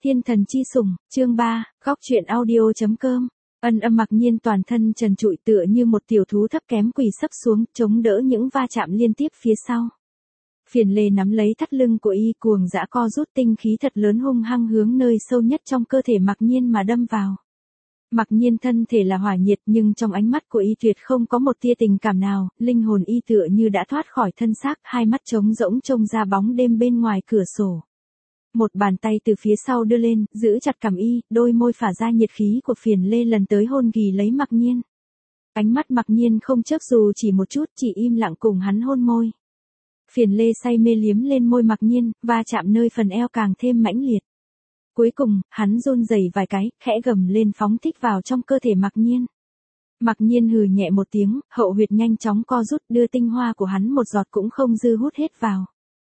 Thiên thần chi sủng, chương 3, góc truyện audio.com. Ân Âm mặc nhiên toàn thân trần trụi tựa như một tiểu thú thấp kém quỳ sấp xuống, chống đỡ những va chạm liên tiếp phía sau. Phiền Lê nắm lấy thắt lưng của y, cuồng dã co rút, tinh khí thật lớn hung hăng hướng nơi sâu nhất trong cơ thể Mặc Nhiên mà đâm vào. Mặc Nhiên thân thể là hỏa nhiệt, nhưng trong ánh mắt của y tuyệt không có một tia tình cảm nào, linh hồn y tựa như đã thoát khỏi thân xác, hai mắt trống rỗng trông ra bóng đêm bên ngoài cửa sổ. Một bàn tay từ phía sau đưa lên, giữ chặt cằm y, đôi môi phả ra nhiệt khí của Phiền Lê lần tới hôn ghì lấy Mặc Nhiên. Ánh mắt Mặc Nhiên không chớp dù chỉ một chút, chỉ im lặng cùng hắn hôn môi. Phiền Lê say mê liếm lên môi Mặc Nhiên, va chạm nơi phần eo càng thêm mãnh liệt. Cuối cùng, hắn run rẩy vài cái, khẽ gầm lên phóng thích vào trong cơ thể Mặc Nhiên. Mặc Nhiên hừ nhẹ một tiếng, hậu huyệt nhanh chóng co rút, đưa tinh hoa của hắn một giọt cũng không dư hút hết vào.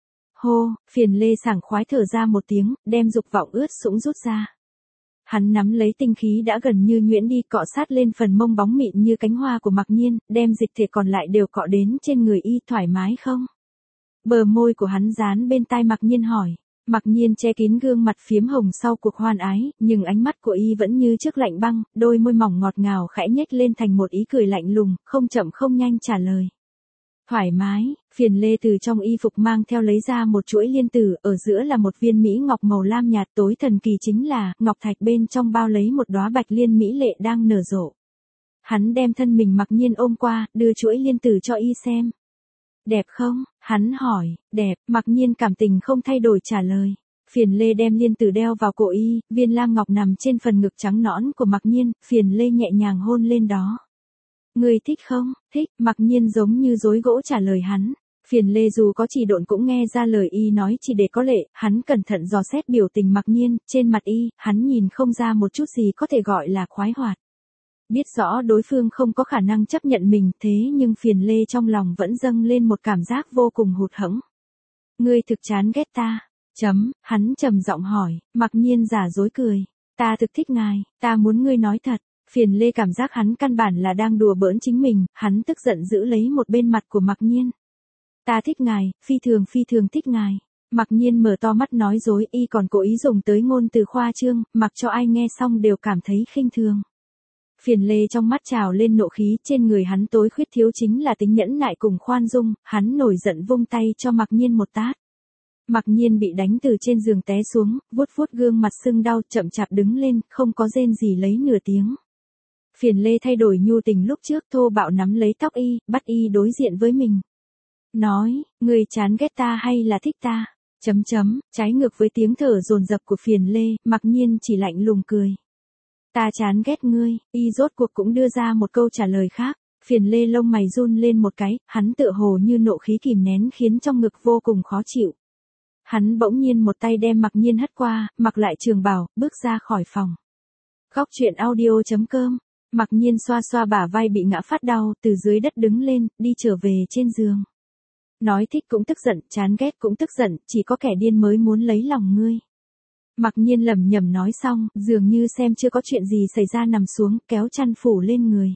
Hô, Phiền Lê sảng khoái thở ra một tiếng, đem dục vọng ướt sũng rút ra. Hắn nắm lấy tinh khí đã gần như nhuyễn đi, cọ sát lên phần mông bóng mịn như cánh hoa của Mặc Nhiên, đem dịch thể còn lại đều cọ đến trên người y. Thoải mái không? Bờ môi của hắn dán bên tai Mặc Nhiên hỏi. Mặc Nhiên che kín gương mặt phiếm hồng sau cuộc hoan ái, nhưng ánh mắt của y vẫn như trước lạnh băng, đôi môi mỏng ngọt ngào khẽ nhếch lên thành một ý cười lạnh lùng, không chậm không nhanh trả lời. Thoải mái. Phiền Lê từ trong y phục mang theo lấy ra một chuỗi liên tử, ở giữa là một viên mỹ ngọc màu lam nhạt, tối thần kỳ chính là, ngọc thạch bên trong bao lấy một đóa bạch liên mỹ lệ đang nở rộ. Hắn đem thân mình Mặc Nhiên ôm qua, đưa chuỗi liên tử cho y xem. Đẹp không? Hắn hỏi. Đẹp. Mặc Nhiên cảm tình không thay đổi trả lời. Phiền Lê đem liên tử đeo vào cổ y, viên lam ngọc nằm trên phần ngực trắng nõn của Mặc Nhiên, Phiền Lê nhẹ nhàng hôn lên đó. Ngươi thích không? Thích. Mặc Nhiên giống như dối gỗ trả lời hắn. Phiền Lê dù có chỉ độn cũng nghe ra lời y nói chỉ để có lệ, hắn cẩn thận dò xét biểu tình Mặc Nhiên, trên mặt y, hắn nhìn không ra một chút gì có thể gọi là khoái hoạt. Biết rõ đối phương không có khả năng chấp nhận mình, thế nhưng Phiền Lê trong lòng vẫn dâng lên một cảm giác vô cùng hụt hẫng. Ngươi thực chán ghét ta. Hắn trầm giọng hỏi. Mặc Nhiên giả dối cười. Ta thực thích ngài, ta muốn ngươi nói thật. Phiền Lê cảm giác hắn căn bản là đang đùa bỡn chính mình, hắn tức giận giữ lấy một bên mặt của Mặc Nhiên. Ta thích ngài, phi thường thích ngài. Mặc Nhiên mở to mắt nói dối, y còn cố ý dùng tới ngôn từ khoa trương, mặc cho ai nghe xong đều cảm thấy khinh thường. Phiền Lê trong mắt trào lên nộ khí, trên người hắn tối khuyết thiếu chính là tính nhẫn nại cùng khoan dung, hắn nổi giận vung tay cho Mặc Nhiên một tát. Mặc Nhiên bị đánh từ trên giường té xuống, vuốt vuốt gương mặt sưng đau, chậm chạp đứng lên, không có rên gì lấy nửa tiếng. Phiền Lê thay đổi nhu tình lúc trước, thô bạo nắm lấy tóc y, bắt y đối diện với mình. Nói, ngươi chán ghét ta hay là thích ta? Trái ngược với tiếng thở dồn dập của Phiền Lê, Mặc Nhiên chỉ lạnh lùng cười. Ta chán ghét ngươi. Y rốt cuộc cũng đưa ra một câu trả lời khác. Phiền Lê lông mày run lên một cái, hắn tựa hồ như nộ khí kìm nén khiến trong ngực vô cùng khó chịu. Hắn bỗng nhiên một tay đem Mặc Nhiên hất qua, mặc lại trường bào, bước ra khỏi phòng. Góc truyện audio.com. Mặc Nhiên xoa xoa bả vai bị ngã phát đau, từ dưới đất đứng lên, đi trở về trên giường. Nói thích cũng tức giận, chán ghét cũng tức giận, chỉ có kẻ điên mới muốn lấy lòng ngươi. Mặc Nhiên lẩm nhẩm nói xong, dường như xem chưa có chuyện gì xảy ra nằm xuống, kéo chăn phủ lên người.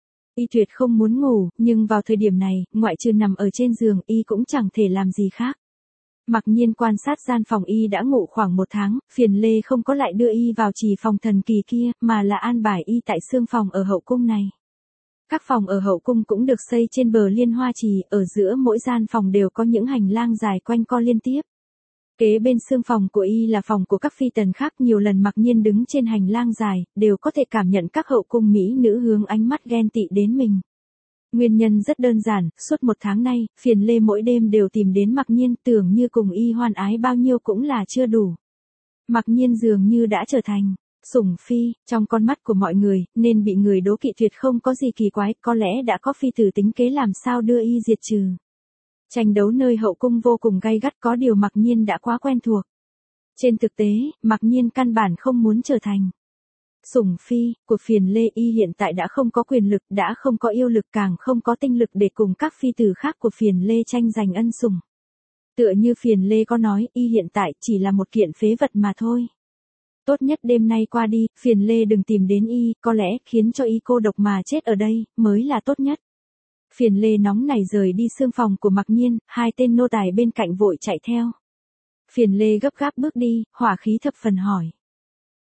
Y tuyệt không muốn ngủ, nhưng vào thời điểm này, ngoại trừ nằm ở trên giường, y cũng chẳng thể làm gì khác. Mặc Nhiên quan sát gian phòng y đã ngủ khoảng 1 tháng, Phiền Lê không có lại đưa y vào trì phòng thần kỳ kia, mà là an bài y tại xương phòng ở hậu cung này. Các phòng ở hậu cung cũng được xây trên bờ liên hoa trì, ở giữa mỗi gian phòng đều có những hành lang dài quanh co liên tiếp. Kế bên xương phòng của y là phòng của các phi tần khác, nhiều lần Mặc Nhiên đứng trên hành lang dài, đều có thể cảm nhận các hậu cung mỹ nữ hướng ánh mắt ghen tị đến mình. Nguyên nhân rất đơn giản, suốt 1 tháng nay, Phiền Lê mỗi đêm đều tìm đến Mặc Nhiên, tưởng như cùng y hoan ái bao nhiêu cũng là chưa đủ. Mặc Nhiên dường như đã trở thành sủng phi, trong con mắt của mọi người, nên bị người đố kỵ tuyệt không có gì kỳ quái, có lẽ đã có phi tử tính kế làm sao đưa y diệt trừ. Tranh đấu nơi hậu cung vô cùng gay gắt, có điều Mặc Nhiên đã quá quen thuộc. Trên thực tế, Mặc Nhiên căn bản không muốn trở thành sủng phi của Phiền Lê. Y hiện tại đã không có quyền lực, đã không có yêu lực, càng không có tinh lực để cùng các phi tử khác của Phiền Lê tranh giành ân sủng. Tựa như Phiền Lê có nói, y hiện tại chỉ là một kiện phế vật mà thôi. Tốt nhất đêm nay qua đi, Phiền Lê đừng tìm đến y, có lẽ khiến cho y cô độc mà chết ở đây, mới là tốt nhất. Phiền Lê nóng nảy rời đi xương phòng của Mặc Nhiên, hai tên nô tài bên cạnh vội chạy theo. Phiền Lê gấp gáp bước đi, hỏa khí thập phần hỏi.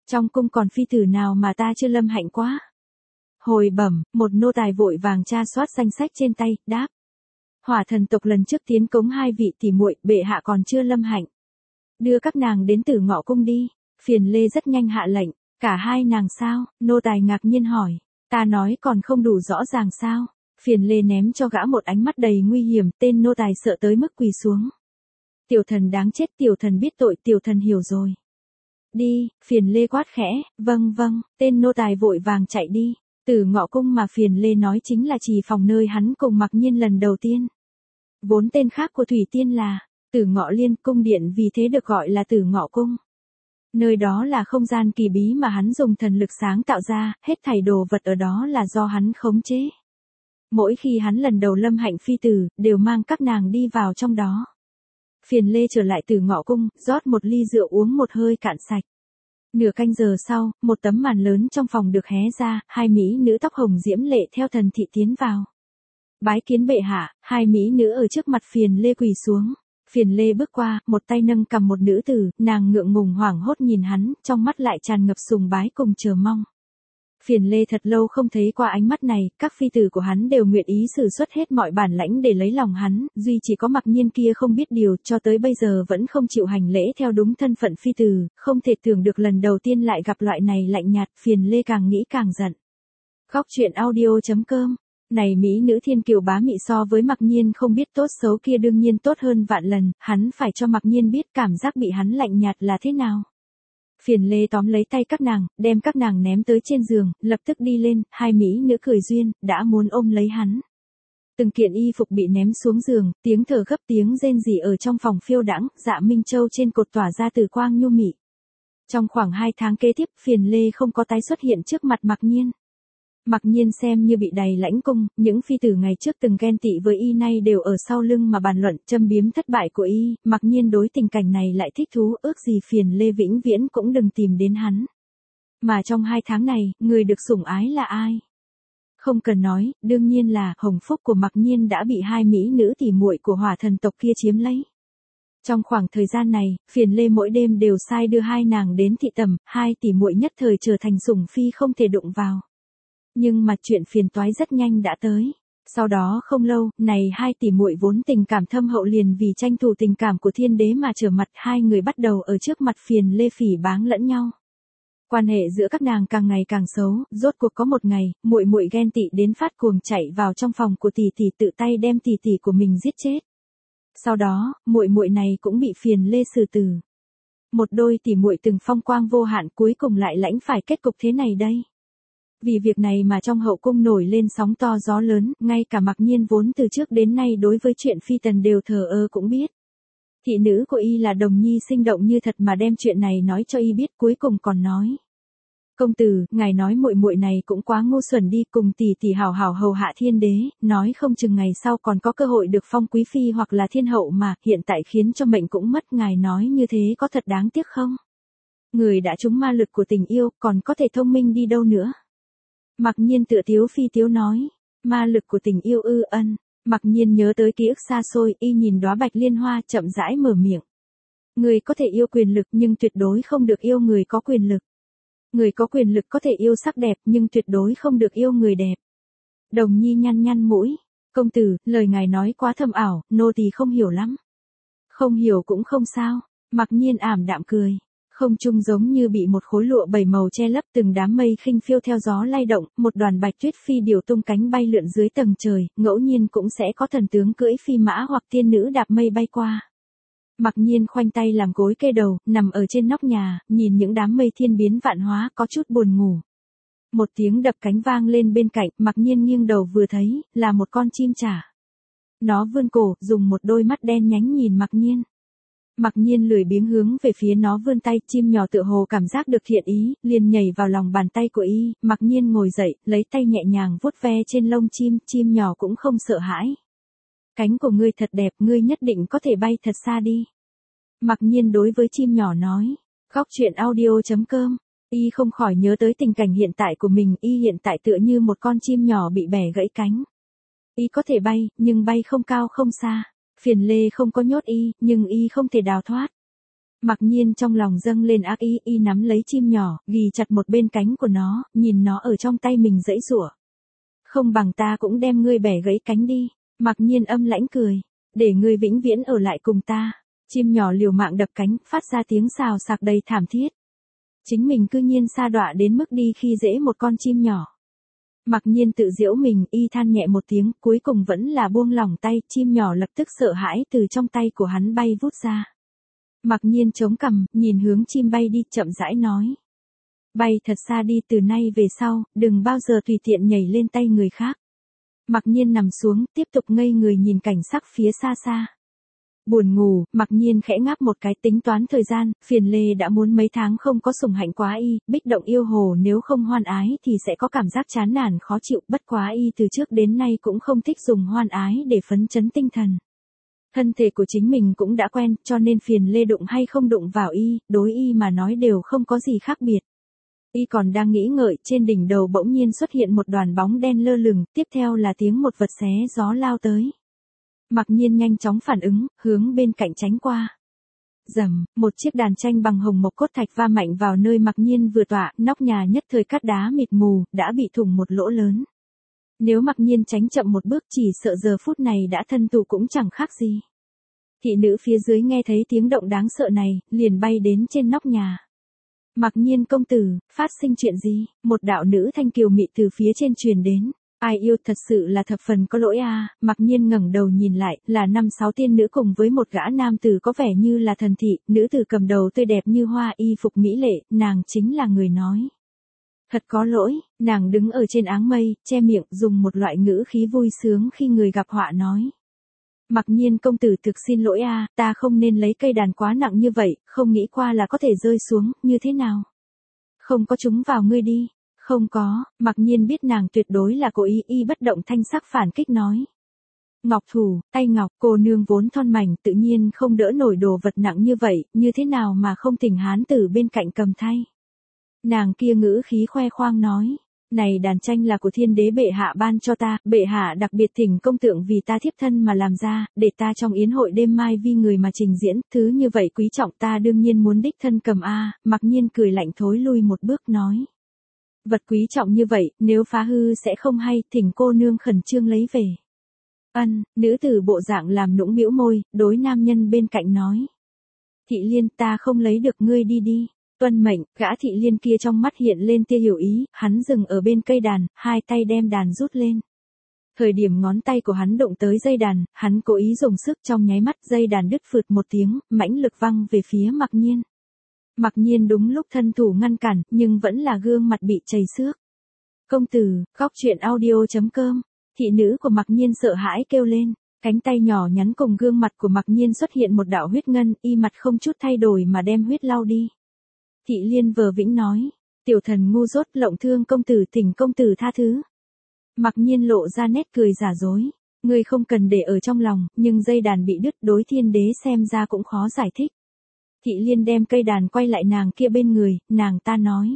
Trong cung còn phi tử nào mà ta chưa lâm hạnh quá. Hồi bẩm, một nô tài vội vàng tra soát danh sách trên tay, đáp. Hỏa thần tộc lần trước tiến cống 2 vị tỷ muội, bệ hạ còn chưa lâm hạnh. Đưa các nàng đến Tử Ngọ cung đi. Phiền Lê rất nhanh hạ lệnh. Cả hai nàng sao? Nô tài ngạc nhiên hỏi. Ta nói còn không đủ rõ ràng sao? Phiền Lê ném cho gã một ánh mắt đầy nguy hiểm, tên nô tài sợ tới mức quỳ xuống. Tiểu thần đáng chết, tiểu thần biết tội, tiểu thần hiểu rồi. Đi, Phiền Lê quát khẽ, vâng, tên nô tài vội vàng chạy đi. Tử Ngọ cung mà Phiền Lê nói chính là trì phòng nơi hắn cùng Mặc Nhiên lần đầu tiên. Vốn tên khác của Thủy Tiên là Tử Ngọ Liên, cung điện vì thế được gọi là Tử Ngọ cung. Nơi đó là không gian kỳ bí mà hắn dùng thần lực sáng tạo ra, hết thảy đồ vật ở đó là do hắn khống chế. Mỗi khi hắn lần đầu lâm hạnh phi tử, đều mang các nàng đi vào trong đó. Phiền Lê trở lại Tử Ngọ cung, rót một ly rượu uống một hơi cạn sạch. Nửa canh giờ sau, một tấm màn lớn trong phòng được hé ra, hai mỹ nữ tóc hồng diễm lệ theo thần thị tiến vào. Bái kiến bệ hạ, hai mỹ nữ ở trước mặt Phiền Lê quỳ xuống. Phiền Lê bước qua, một tay nâng cầm một nữ tử, nàng ngượng ngùng hoảng hốt nhìn hắn, trong mắt lại tràn ngập sùng bái cùng chờ mong. Phiền Lê thật lâu không thấy qua ánh mắt này, các phi tử của hắn đều nguyện ý sử xuất hết mọi bản lãnh để lấy lòng hắn, duy chỉ có Mặc Nhiên kia không biết điều, cho tới bây giờ vẫn không chịu hành lễ theo đúng thân phận phi tử, không thể tưởng được lần đầu tiên lại gặp loại này lạnh nhạt, Phiền Lê càng nghĩ càng giận. Góc truyện audio.com. Này mỹ nữ thiên kiều bá mị so với Mặc Nhiên không biết tốt xấu kia đương nhiên tốt hơn vạn lần, hắn phải cho Mặc Nhiên biết cảm giác bị hắn lạnh nhạt là thế nào. Phiền Lê tóm lấy tay các nàng, đem các nàng ném tới trên giường, lập tức đi lên, hai mỹ nữ cười duyên, đã muốn ôm lấy hắn. Từng kiện y phục bị ném xuống giường, tiếng thở gấp tiếng rên rỉ ở trong phòng phiêu đãng, Dạ Minh Châu trên cột tỏa ra từ quang nhu mị. Trong khoảng 2 tháng kế tiếp, Phiền Lê không có tái xuất hiện trước mặt Mặc Nhiên. Mặc Nhiên xem như bị đầy lãnh cung, những phi tử ngày trước từng ghen tị với y nay đều ở sau lưng mà bàn luận châm biếm thất bại của y, Mặc Nhiên đối tình cảnh này lại thích thú, ước gì Phiền Lê vĩnh viễn cũng đừng tìm đến hắn. Mà trong 2 tháng này, người được sủng ái là ai? Không cần nói, đương nhiên là hồng phúc của Mặc Nhiên đã bị hai mỹ nữ tỷ muội của hỏa thần tộc kia chiếm lấy. Trong khoảng thời gian này, Phiền Lê mỗi đêm đều sai đưa hai nàng đến thị tầm, hai tỷ muội nhất thời trở thành sủng phi không thể đụng vào. Nhưng mà chuyện phiền toái rất nhanh đã tới. Sau đó không lâu, này hai tỷ muội vốn tình cảm thâm hậu liền vì tranh thủ tình cảm của thiên đế mà trở mặt, hai người bắt đầu ở trước mặt Phiền Lê phỉ báng lẫn nhau. Quan hệ giữa các nàng càng ngày càng xấu, rốt cuộc có một ngày, muội muội ghen tị đến phát cuồng chạy vào trong phòng của tỷ tỷ tự tay đem tỷ tỷ của mình giết chết. Sau đó, muội muội này cũng bị Phiền Lê xử tử. Một đôi tỷ muội từng phong quang vô hạn cuối cùng lại lãnh phải kết cục thế này đây. Vì việc này mà trong hậu cung nổi lên sóng to gió lớn, ngay cả Mặc Nhiên vốn từ trước đến nay đối với chuyện phi tần đều thờ ơ cũng biết. Thị nữ của y là Đồng Nhi sinh động như thật mà đem chuyện này nói cho y biết, cuối cùng còn nói. Công tử, ngài nói muội muội này cũng quá ngu xuẩn đi, cùng tỷ tỷ hảo hảo hầu hạ thiên đế, nói không chừng ngày sau còn có cơ hội được phong quý phi hoặc là thiên hậu mà, hiện tại khiến cho mệnh cũng mất, ngài nói như thế có thật đáng tiếc không? Người đã trúng ma lực của tình yêu, còn có thể thông minh đi đâu nữa? Mặc Nhiên tựa tiếu phi tiếu nói, ma lực của tình yêu ư ân. Mặc Nhiên nhớ tới ký ức xa xôi, y nhìn đóa bạch liên hoa chậm rãi mở miệng. Người có thể yêu quyền lực nhưng tuyệt đối không được yêu người có quyền lực. Người có quyền lực có thể yêu sắc đẹp nhưng tuyệt đối không được yêu người đẹp. Đồng Nhi nhăn nhăn mũi. Công tử, lời ngài nói quá thâm ảo, nô tỳ không hiểu lắm. Không hiểu cũng không sao. Mặc Nhiên ảm đạm cười. Không trung giống như bị một khối lụa 7 màu che lấp, từng đám mây khinh phiêu theo gió lay động, một đoàn bạch tuyết phi điều tung cánh bay lượn dưới tầng trời, ngẫu nhiên cũng sẽ có thần tướng cưỡi phi mã hoặc tiên nữ đạp mây bay qua. Mặc Nhiên khoanh tay làm gối kê đầu, nằm ở trên nóc nhà, nhìn những đám mây thiên biến vạn hóa, có chút buồn ngủ. Một tiếng đập cánh vang lên bên cạnh, Mặc Nhiên nghiêng đầu vừa thấy, là một con chim trả. Nó vươn cổ, dùng một đôi mắt đen nhánh nhìn Mặc Nhiên. Mặc Nhiên lười biếng hướng về phía nó vươn tay, chim nhỏ tựa hồ cảm giác được thiện ý, liền nhảy vào lòng bàn tay của y, Mặc Nhiên ngồi dậy, lấy tay nhẹ nhàng vuốt ve trên lông chim, chim nhỏ cũng không sợ hãi. Cánh của ngươi thật đẹp, ngươi nhất định có thể bay thật xa đi. Mặc Nhiên đối với chim nhỏ nói. Góc truyện audio.com. Y không khỏi nhớ tới tình cảnh hiện tại của mình, y hiện tại tựa như một con chim nhỏ bị bẻ gãy cánh. Y có thể bay, nhưng bay không cao không xa. Phiền Lê không có nhốt y, nhưng y không thể đào thoát. Mặc nhiên trong lòng dâng lên ác ý, y nắm lấy chim nhỏ, ghì chặt một bên cánh của nó, nhìn nó ở trong tay mình giãy giụa. Không bằng ta cũng đem ngươi bẻ gãy cánh đi. Mặc nhiên âm lãnh cười. Để ngươi vĩnh viễn ở lại cùng ta. Chim nhỏ liều mạng đập cánh, phát ra tiếng xào xạc đầy thảm thiết. Chính mình cư nhiên sa đọa đến mức đi khi dễ một con chim nhỏ. Mặc nhiên tự giễu mình, y than nhẹ một tiếng, cuối cùng vẫn là buông lỏng tay, chim nhỏ lập tức sợ hãi từ trong tay của hắn bay vút ra. Mặc nhiên chống cằm, nhìn hướng chim bay đi, chậm rãi nói. Bay thật xa đi, từ nay về sau, đừng bao giờ tùy tiện nhảy lên tay người khác. Mặc nhiên nằm xuống, tiếp tục ngây người nhìn cảnh sắc phía xa xa. Buồn ngủ, Mặc nhiên khẽ ngáp một cái, tính toán thời gian, Phiền Lê đã muốn mấy tháng không có sủng hạnh quá y, bích động yêu hồ nếu không hoan ái thì sẽ có cảm giác chán nản khó chịu, bất quá y từ trước đến nay cũng không thích dùng hoan ái để phấn chấn tinh thần. Thân thể của chính mình cũng đã quen, cho nên Phiền Lê đụng hay không đụng vào y, đối y mà nói đều không có gì khác biệt. Y còn đang nghĩ ngợi, trên đỉnh đầu bỗng nhiên xuất hiện một đoàn bóng đen lơ lửng, tiếp theo là tiếng một vật xé gió lao tới. Mặc nhiên nhanh chóng phản ứng, hướng bên cạnh tránh qua. Rầm, một chiếc đàn tranh bằng hồng mộc cốt thạch va mạnh vào nơi Mặc nhiên vừa tọa, nóc nhà nhất thời cát đá mịt mù, đã bị thủng một lỗ lớn. Nếu Mặc nhiên tránh chậm một bước chỉ sợ giờ phút này đã thân tù cũng chẳng khác gì. Thị nữ phía dưới nghe thấy tiếng động đáng sợ này, liền bay đến trên nóc nhà. Mặc nhiên công tử, phát sinh chuyện gì? Một đạo nữ thanh kiều mị từ phía trên truyền đến. Ai yêu thật sự là thập phần có lỗi a. Mặc nhiên ngẩng đầu nhìn lại, là 5-6 tiên nữ cùng với một gã nam tử có vẻ như là thần thị, nữ tử cầm đầu tươi đẹp như hoa, y phục mỹ lệ, nàng chính là người nói. Thật có lỗi, nàng đứng ở trên áng mây, che miệng, dùng một loại ngữ khí vui sướng khi người gặp họa nói. Mặc nhiên công tử thực xin lỗi a, ta không nên lấy cây đàn quá nặng như vậy, không nghĩ qua là có thể rơi xuống, như thế nào? Không có chúng vào ngươi đi. Không có, Mặc nhiên biết nàng tuyệt đối là cố ý, y bất động thanh sắc phản kích nói. Ngọc thủ, tay ngọc, cô nương vốn thon mảnh, tự nhiên không đỡ nổi đồ vật nặng như vậy, như thế nào mà không thỉnh hán tử bên cạnh cầm thay. Nàng kia ngữ khí khoe khoang nói. Này đàn tranh là của thiên đế bệ hạ ban cho ta, bệ hạ đặc biệt thỉnh công tượng vì ta thiếp thân mà làm ra, để ta trong yến hội đêm mai vi người mà trình diễn, thứ như vậy quý trọng ta đương nhiên muốn đích thân cầm a. Mặc nhiên cười lạnh thối lui một bước nói. Vật quý trọng như vậy, nếu phá hư sẽ không hay, thỉnh cô nương khẩn trương lấy về. Ân, nữ tử bộ dạng làm nũng bĩu môi, đối nam nhân bên cạnh nói. Thị Liên, ta không lấy được, ngươi đi đi. Tuân mệnh, gã Thị Liên kia trong mắt hiện lên tia hiểu ý, hắn dừng ở bên cây đàn, hai tay đem đàn rút lên. Thời điểm ngón tay của hắn đụng tới dây đàn, hắn cố ý dùng sức, trong nháy mắt dây đàn đứt phượt một tiếng, mãnh lực văng về phía Mặc nhiên. Mặc nhiên đúng lúc thân thủ ngăn cản, nhưng vẫn là gương mặt bị chảy xước. Công tử, góc truyện audio.com, thị nữ của Mặc nhiên sợ hãi kêu lên, cánh tay nhỏ nhắn cùng gương mặt của Mặc nhiên xuất hiện một đạo huyết ngân, y mặt không chút thay đổi mà đem huyết lau đi. Thị Liên vờ vĩnh nói, tiểu thần ngu dốt, lộng thương công tử, thỉnh công tử tha thứ. Mặc nhiên lộ ra nét cười giả dối, ngươi không cần để ở trong lòng, nhưng dây đàn bị đứt đối thiên đế xem ra cũng khó giải thích. Thị Liên đem cây đàn quay lại nàng kia bên người, nàng ta nói.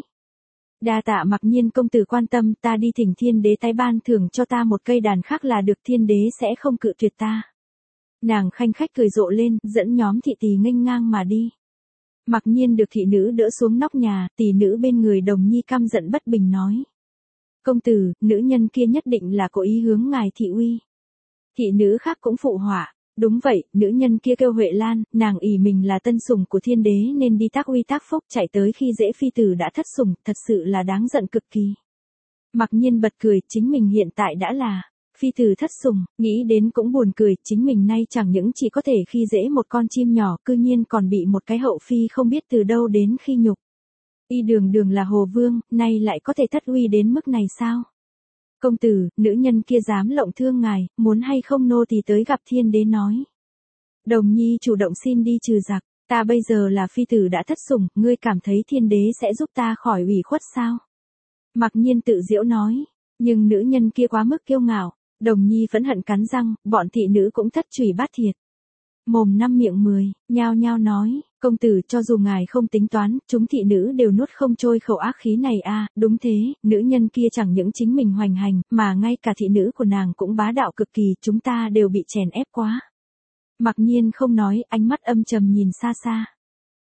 Đa tạ Mặc nhiên công tử quan tâm, ta đi thỉnh thiên đế tái ban thưởng cho ta một cây đàn khác là được, thiên đế sẽ không cự tuyệt ta. Nàng khanh khách cười rộ lên, dẫn nhóm thị tỳ nghênh ngang mà đi. Mặc nhiên được thị nữ đỡ xuống nóc nhà, tỳ nữ bên người Đồng Nhi căm giận bất bình nói. Công tử, nữ nhân kia nhất định là cố ý hướng ngài thị uy. Thị nữ khác cũng phụ họa. Đúng vậy, nữ nhân kia kêu Huệ Lan, nàng ỷ mình là tân sủng của thiên đế nên đi tác uy tác phúc, chạy tới khi dễ phi tử đã thất sủng, thật sự là đáng giận cực kỳ. Mặc nhiên bật cười, chính mình hiện tại đã là phi tử thất sủng, nghĩ đến cũng buồn cười, chính mình nay chẳng những chỉ có thể khi dễ một con chim nhỏ, cư nhiên còn bị một cái hậu phi không biết từ đâu đến khi nhục. Y đường đường là hồ vương, nay lại có thể thất uy đến mức này sao? Công tử, nữ nhân kia dám lộng thương ngài, muốn hay không nô tỳ tới gặp thiên đế nói. Đồng Nhi chủ động xin đi trừ giặc, ta bây giờ là phi tử đã thất sủng, ngươi cảm thấy thiên đế sẽ giúp ta khỏi ủy khuất sao? Mặc nhiên tự giễu nói, nhưng nữ nhân kia quá mức kiêu ngạo. Đồng Nhi phẫn hận cắn răng, bọn thị nữ cũng thất trùy bát thiệt. Mồm năm miệng 10, nhao nhao nói, công tử cho dù ngài không tính toán, chúng thị nữ đều nuốt không trôi khẩu ác khí này a. Đúng thế, nữ nhân kia chẳng những chính mình hoành hành, mà ngay cả thị nữ của nàng cũng bá đạo cực kỳ, chúng ta đều bị chèn ép quá. Mặc nhiên không nói, ánh mắt âm trầm nhìn xa xa.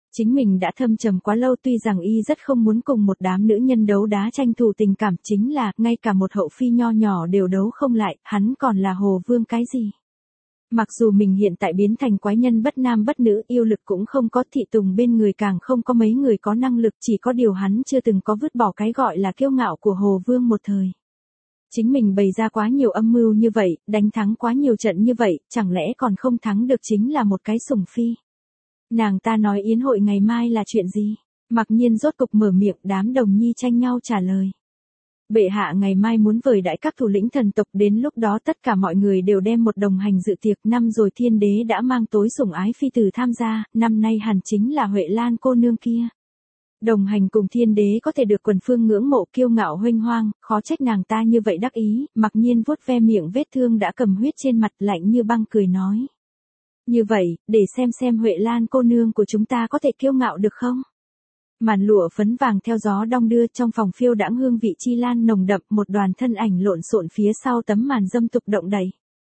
Chính mình đã thâm trầm quá lâu, tuy rằng y rất không muốn cùng một đám nữ nhân đấu đá tranh thủ tình cảm, chính là, ngay cả một hậu phi nho nhỏ đều đấu không lại, hắn còn là Hồ Vương cái gì. Mặc dù mình hiện tại biến thành quái nhân bất nam bất nữ, yêu lực cũng không có, thị tùng bên người càng không có mấy người có năng lực, chỉ có điều hắn chưa từng có vứt bỏ cái gọi là kiêu ngạo của Hồ Vương một thời. Chính mình bày ra quá nhiều âm mưu như vậy, đánh thắng quá nhiều trận như vậy, chẳng lẽ còn không thắng được chính là một cái sủng phi. Nàng ta nói yến hội ngày mai là chuyện gì? Mặc Nhiên rốt cục mở miệng, đám đồng nhi tranh nhau trả lời. Bệ hạ ngày mai muốn vời đãi các thủ lĩnh thần tộc, đến lúc đó tất cả mọi người đều đem một đồng hành dự tiệc, năm rồi thiên đế đã mang tối sủng ái phi tử tham gia, năm nay hẳn chính là Huệ Lan cô nương kia. Đồng hành cùng thiên đế có thể được quần phương ngưỡng mộ, kiêu ngạo huênh hoang, khó trách nàng ta như vậy đắc ý. Mặc Nhiên vuốt ve miệng vết thương đã cầm huyết trên mặt, lạnh như băng cười nói. Như vậy, để xem Huệ Lan cô nương của chúng ta có thể kiêu ngạo được không? Màn lụa phấn vàng theo gió đong đưa, trong phòng phiêu đãng hương vị chi lan nồng đậm, một đoàn thân ảnh lộn xộn phía sau tấm màn dâm tục động đậy.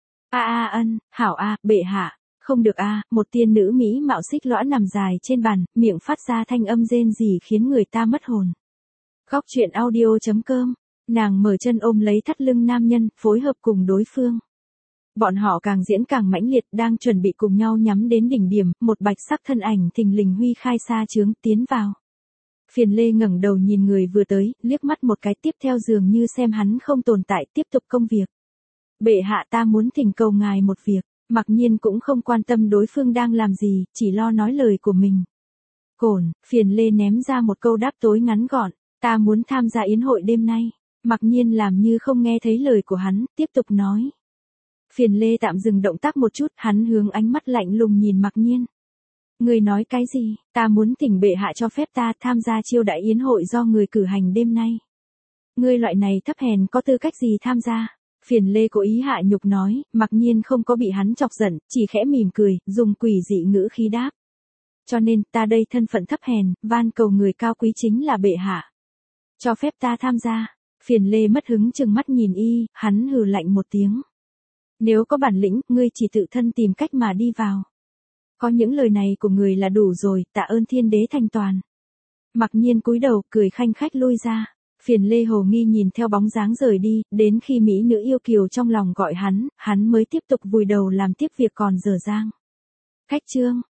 Ân, hảo bệ hạ, không được một tiên nữ mỹ mạo xích lõa nằm dài trên bàn, miệng phát ra thanh âm rên rỉ khiến người ta mất hồn. Góc truyện audio.com, nàng mở chân ôm lấy thắt lưng nam nhân, phối hợp cùng đối phương. Bọn họ càng diễn càng mãnh liệt, đang chuẩn bị cùng nhau nhắm đến đỉnh điểm, một bạch sắc thân ảnh thình lình huy khai xa chướng tiến vào. Phiền Lê ngẩng đầu nhìn người vừa tới, liếc mắt một cái, tiếp theo dường như xem hắn không tồn tại, tiếp tục công việc. Bệ hạ, ta muốn thỉnh cầu ngài một việc. Mặc Nhiên cũng không quan tâm đối phương đang làm gì, chỉ lo nói lời của mình. Cổn, Phiền Lê ném ra một câu đáp tối ngắn gọn, ta muốn tham gia yến hội đêm nay. Mặc Nhiên làm như không nghe thấy lời của hắn, tiếp tục nói. Phiền Lê tạm dừng động tác một chút, hắn hướng ánh mắt lạnh lùng nhìn Mặc Nhiên. Người nói cái gì? Ta muốn thỉnh bệ hạ cho phép ta tham gia chiêu đãi yến hội do người cử hành đêm nay. Ngươi loại này thấp hèn có tư cách gì tham gia? Phiền Lê cố ý hạ nhục nói, Mặc Nhiên không có bị hắn chọc giận, chỉ khẽ mỉm cười, dùng quỷ dị ngữ khí đáp. Cho nên, ta đây thân phận thấp hèn, van cầu người cao quý chính là bệ hạ. Cho phép ta tham gia. Phiền Lê mất hứng chừng mắt nhìn y, hắn hừ lạnh một tiếng. Nếu có bản lĩnh, ngươi chỉ tự thân tìm cách mà đi vào. Có những lời này của người là đủ rồi, tạ ơn thiên đế thành toàn. Mặc Nhiên cúi đầu, cười khanh khách lui ra. Phiền Lê hồ nghi nhìn theo bóng dáng rời đi, đến khi mỹ nữ yêu kiều trong lòng gọi hắn mới tiếp tục vùi đầu làm tiếp việc còn dở dang. Khách trương,